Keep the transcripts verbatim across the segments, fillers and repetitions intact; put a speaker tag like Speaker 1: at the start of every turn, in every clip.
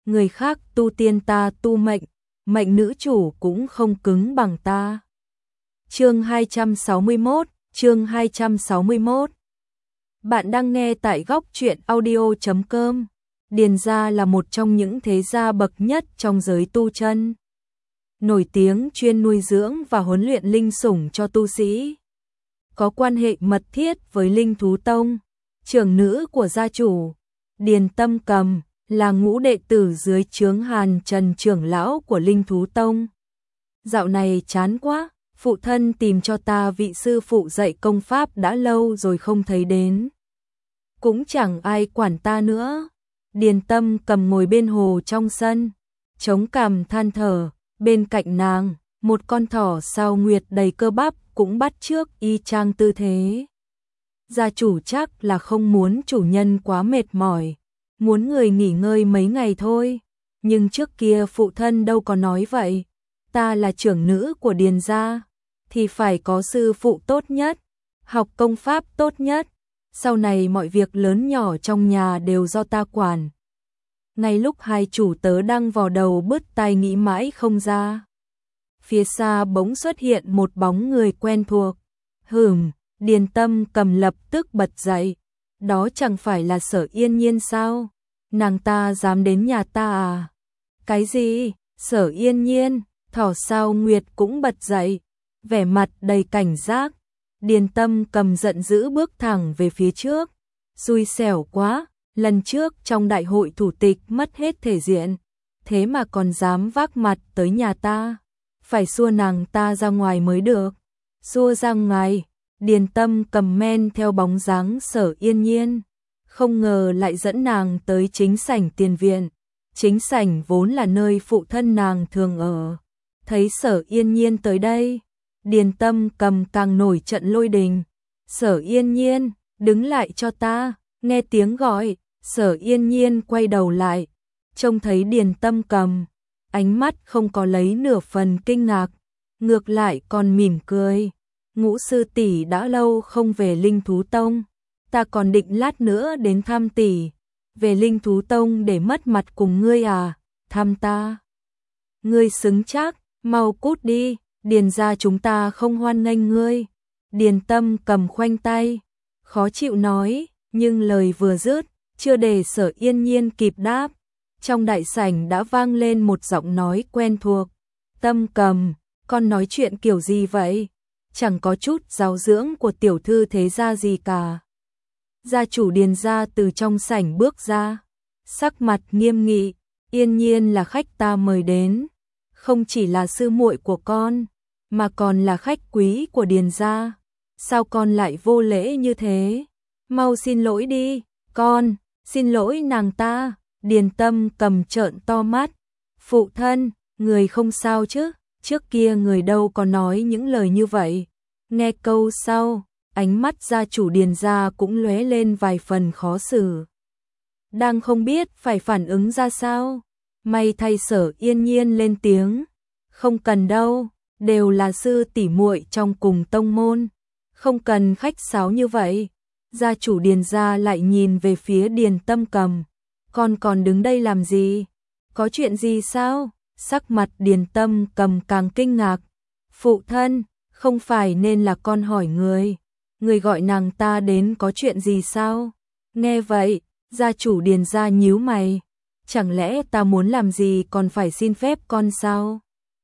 Speaker 1: người khác tu tiên ta tu mệnh, mệnh nữ chủ cũng không cứng bằng ta. Chương hai trăm sáu mươi mốt, chương hai trăm sáu mươi mốt. Bạn đang nghe tại góc truyện audio chấm com. Điền gia là một trong những thế gia bậc nhất trong giới tu chân, nổi tiếng chuyên nuôi dưỡng và huấn luyện linh sủng cho tu sĩ, có quan hệ mật thiết với Linh Thú Tông. Trưởng nữ của gia chủ, Điền Tâm Cầm, là ngũ đệ tử dưới trướng Hàn Trần trưởng lão của Linh Thú Tông. Dạo này chán quá, phụ thân tìm cho ta vị sư phụ dạy công pháp đã lâu rồi không thấy đến. Cũng chẳng ai quản ta nữa. Điền Tâm Cầm ngồi bên hồ trong sân, chống cằm than thở, bên cạnh nàng, một con thỏ sao nguyệt đầy cơ bắp cũng bắt chước y chang tư thế. Gia chủ chắc là không muốn chủ nhân quá mệt mỏi, muốn người nghỉ ngơi mấy ngày thôi. Nhưng trước kia phụ thân đâu có nói vậy. Ta là trưởng nữ của Điền gia, thì phải có sư phụ tốt nhất, học công pháp tốt nhất. Sau này mọi việc lớn nhỏ trong nhà đều do ta quản. Ngay lúc hai chủ tớ đang vò đầu bứt tai nghĩ mãi không ra, phía xa bỗng xuất hiện một bóng người quen thuộc. Hửm, Điền Tâm Cầm lập tức bật dậy. Đó chẳng phải là Sở Yên Nhiên sao? Nàng ta dám đến nhà ta à? Cái gì? Sở Yên Nhiên? Thỏ sao Nguyệt cũng bật dậy, vẻ mặt đầy cảnh giác. Điền Tâm Cầm giận dữ bước thẳng về phía trước. Xui xẻo quá, lần trước trong đại hội thủ tịch mất hết thể diện, thế mà còn dám vác mặt tới nhà ta. Phải xua nàng ta ra ngoài mới được. Xua ra ngoài. Điền Tâm Cầm men theo bóng dáng Sở Yên Nhiên, không ngờ lại dẫn nàng tới chính sảnh tiền viện. Chính sảnh vốn là nơi phụ thân nàng thường ở. Thấy Sở Yên Nhiên tới đây, Điền Tâm Cầm càng nổi trận lôi đình. Sở Yên Nhiên, đứng lại cho ta. Nghe tiếng gọi, Sở Yên Nhiên quay đầu lại, trông thấy Điền Tâm Cầm, ánh mắt không có lấy nửa phần kinh ngạc, ngược lại còn mỉm cười. Ngũ sư tỷ đã lâu không về Linh Thú Tông, ta còn định lát nữa đến thăm tỷ. Về Linh Thú Tông để mất mặt cùng ngươi à? Thăm ta? Ngươi xứng chắc, mau cút đi, Điền gia chúng ta không hoan nghênh ngươi. Điền Tâm Cầm khoanh tay, khó chịu nói, nhưng lời vừa dứt, chưa để Sở Yên Nhiên kịp đáp, trong đại sảnh đã vang lên một giọng nói quen thuộc. Tâm Cầm, con nói chuyện kiểu gì vậy? Chẳng có chút giáo dưỡng của tiểu thư thế gia gì cả. Gia chủ Điền gia từ trong sảnh bước ra, sắc mặt nghiêm nghị. Yên Nhiên là khách ta mời đến, không chỉ là sư muội của con, mà còn là khách quý của Điền gia. Sao con lại vô lễ như thế? Mau xin lỗi đi, con, xin lỗi nàng ta. Điền Tâm Cầm trợn to mắt. Phụ thân, người không sao chứ? Trước kia người đâu có nói những lời như vậy. Nghe câu sau, ánh mắt gia chủ Điền gia cũng lóe lên vài phần khó xử. Đang không biết phải phản ứng ra sao, may thay Sở Yên Nhiên lên tiếng. Không cần đâu, đều là sư tỷ muội trong cùng tông môn, không cần khách sáo như vậy. Gia chủ Điền gia lại nhìn về phía Điền Tâm Cầm. Con còn đứng đây làm gì? Có chuyện gì sao? Sắc mặt Điền Tâm Cầm càng kinh ngạc. Phụ thân, không phải nên là con hỏi người. Người gọi nàng ta đến có chuyện gì sao? Nghe vậy, gia chủ Điền gia nhíu mày. Chẳng lẽ ta muốn làm gì còn phải xin phép con sao?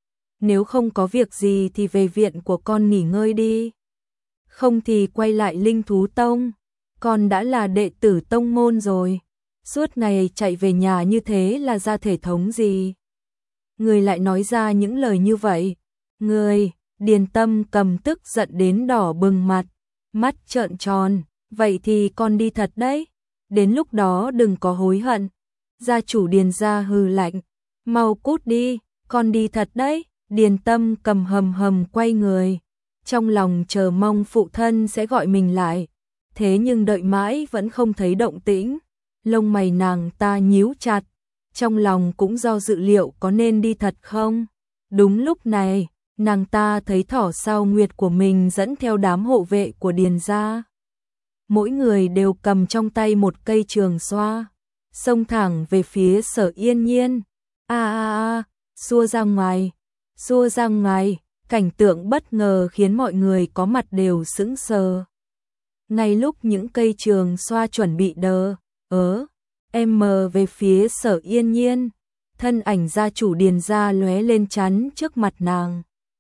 Speaker 1: Nếu không có việc gì thì về viện của con nghỉ ngơi đi. Không thì quay lại Linh Thú Tông. Con đã là đệ tử tông môn rồi. Suốt ngày chạy về nhà như thế là ra thể thống gì? Người lại nói ra những lời như vậy. Người, Điền Tâm Cầm tức giận đến đỏ bừng mặt, mắt trợn tròn. Vậy thì con đi thật đấy. Đến lúc đó đừng có hối hận. Gia chủ Điền gia hừ lạnh. Mau cút đi, con đi thật đấy. Điền Tâm Cầm hầm hầm quay người, trong lòng chờ mong phụ thân sẽ gọi mình lại. Thế nhưng đợi mãi vẫn không thấy động tĩnh. Lông mày nàng ta nhíu chặt, trong lòng cũng do dự liệu có nên đi thật không. Đúng lúc này, nàng ta thấy thỏ sao Nguyệt của mình dẫn theo đám hộ vệ của Điền gia. Mỗi người đều cầm trong tay một cây trường xoa. xông thẳng về phía Sở Yên Nhiên. A a a, xua ra ngoài, xua ra ngoài, cảnh tượng bất ngờ khiến mọi người có mặt đều sững sờ. Ngay lúc những cây trường xoa chuẩn bị đờ, ớ, em mờ về phía Sở Yên Nhiên, thân ảnh gia chủ Điền gia lóe lên chắn trước mặt nàng.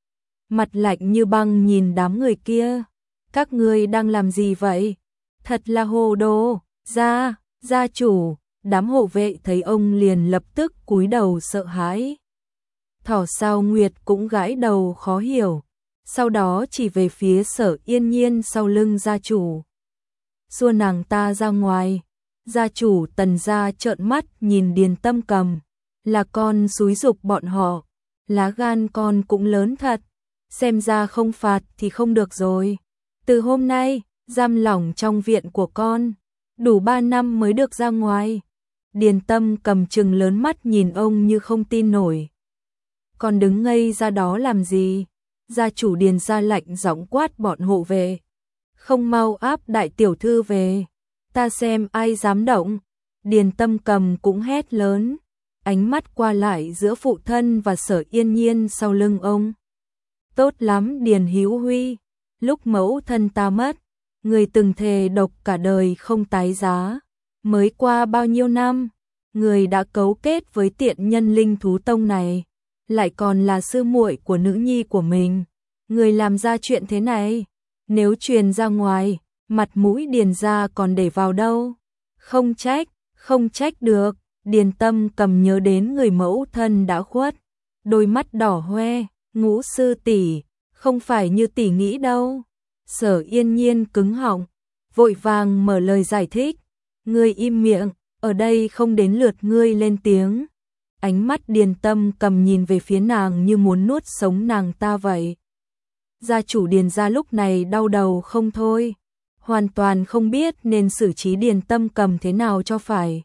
Speaker 1: Mặt lạnh như băng nhìn đám người kia, các ngươi đang làm gì vậy? Thật là hồ đồ, gia, gia chủ, đám hộ vệ thấy ông liền lập tức cúi đầu sợ hãi. Thỏ Sao Nguyệt cũng gãi đầu khó hiểu, sau đó chỉ về phía Sở Yên Nhiên sau lưng gia chủ. Xua nàng ta ra ngoài, gia chủ Tần gia trợn mắt nhìn Điền Tâm Cầm, là con xúi giục bọn họ, lá gan con cũng lớn thật, xem ra không phạt thì không được rồi. Từ hôm nay, giam lỏng trong viện của con, đủ ba năm mới được ra ngoài. Điền Tâm Cầm trừng lớn mắt nhìn ông như không tin nổi. Còn đứng ngây ra đó làm gì? Gia chủ Điền gia lạnh giọng quát bọn hộ vệ. Không mau áp đại tiểu thư về, ta xem ai dám động. Điền Tâm Cầm cũng hét lớn, ánh mắt qua lại giữa phụ thân và Sở Yên Nhiên sau lưng ông. Tốt lắm Điền Hữu Huy, lúc mẫu thân ta mất, người từng thề độc cả đời không tái giá. Mới qua bao nhiêu năm, người đã cấu kết với tiện nhân linh thú tông này, lại còn là sư muội của nữ nhi của mình. Người làm ra chuyện thế này, nếu truyền ra ngoài, mặt mũi Điền gia còn để vào đâu? Không trách, không trách được. Điền Tâm Cầm nhớ đến người mẫu thân đã khuất, đôi mắt đỏ hoe, Ngũ sư tỷ, không phải như tỷ nghĩ đâu. Sở Yên Nhiên cứng họng, vội vàng mở lời giải thích. Ngươi im miệng, ở đây không đến lượt ngươi lên tiếng. Ánh mắt Điền Tâm Cầm nhìn về phía nàng như muốn nuốt sống nàng ta vậy. Gia chủ Điền gia lúc này đau đầu không thôi, hoàn toàn không biết nên xử trí Điền Tâm Cầm thế nào cho phải.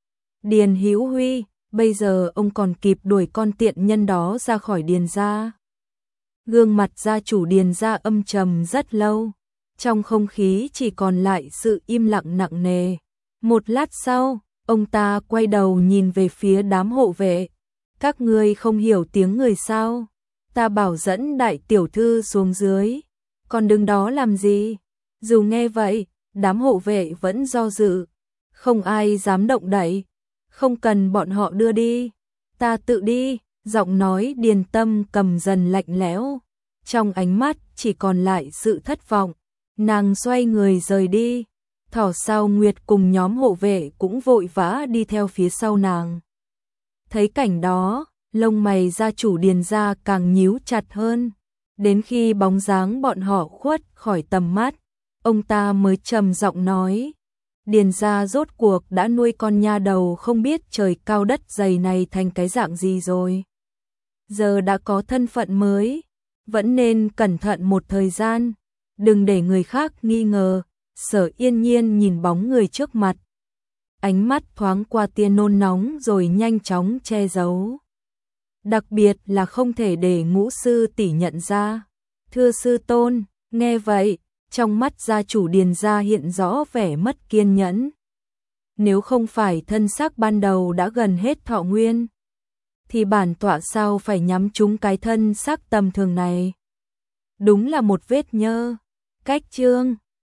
Speaker 1: Điền Hữu Huy, bây giờ ông còn kịp đuổi con tiện nhân đó ra khỏi Điền gia. Gương mặt gia chủ Điền gia âm trầm rất lâu, trong không khí chỉ còn lại sự im lặng nặng nề. Một lát sau, ông ta quay đầu nhìn về phía đám hộ vệ. Các ngươi không hiểu tiếng người sao? Ta bảo dẫn đại tiểu thư xuống dưới, còn đứng đó làm gì? Dù nghe vậy, đám hộ vệ vẫn do dự, không ai dám động đậy. Không cần bọn họ đưa đi, ta tự đi. Giọng nói Điền Tâm Cầm dần lạnh lẽo, trong ánh mắt chỉ còn lại sự thất vọng. Nàng xoay người rời đi. Thỏ Sao Nguyệt cùng nhóm hộ vệ cũng vội vã đi theo phía sau nàng. Thấy cảnh đó, lông mày gia chủ Điền gia càng nhíu chặt hơn. Đến khi bóng dáng bọn họ khuất khỏi tầm mắt, ông ta mới trầm giọng nói: Điền gia rốt cuộc đã nuôi con nha đầu không biết trời cao đất dày này thành cái dạng gì rồi. Giờ đã có thân phận mới, vẫn nên cẩn thận một thời gian, đừng để người khác nghi ngờ. Sở Yên Nhiên nhìn bóng người trước mặt, ánh mắt thoáng qua tia nôn nóng rồi nhanh chóng che giấu. Đặc biệt là không thể để Ngũ sư tỷ nhận ra. Thưa sư tôn, nghe vậy, trong mắt gia chủ Điền gia hiện rõ vẻ mất kiên nhẫn. Nếu không phải thân xác ban đầu đã gần hết thọ nguyên, thì bản tọa sao phải nhắm trúng cái thân xác tầm thường này? Đúng là một vết nhơ. Cách chương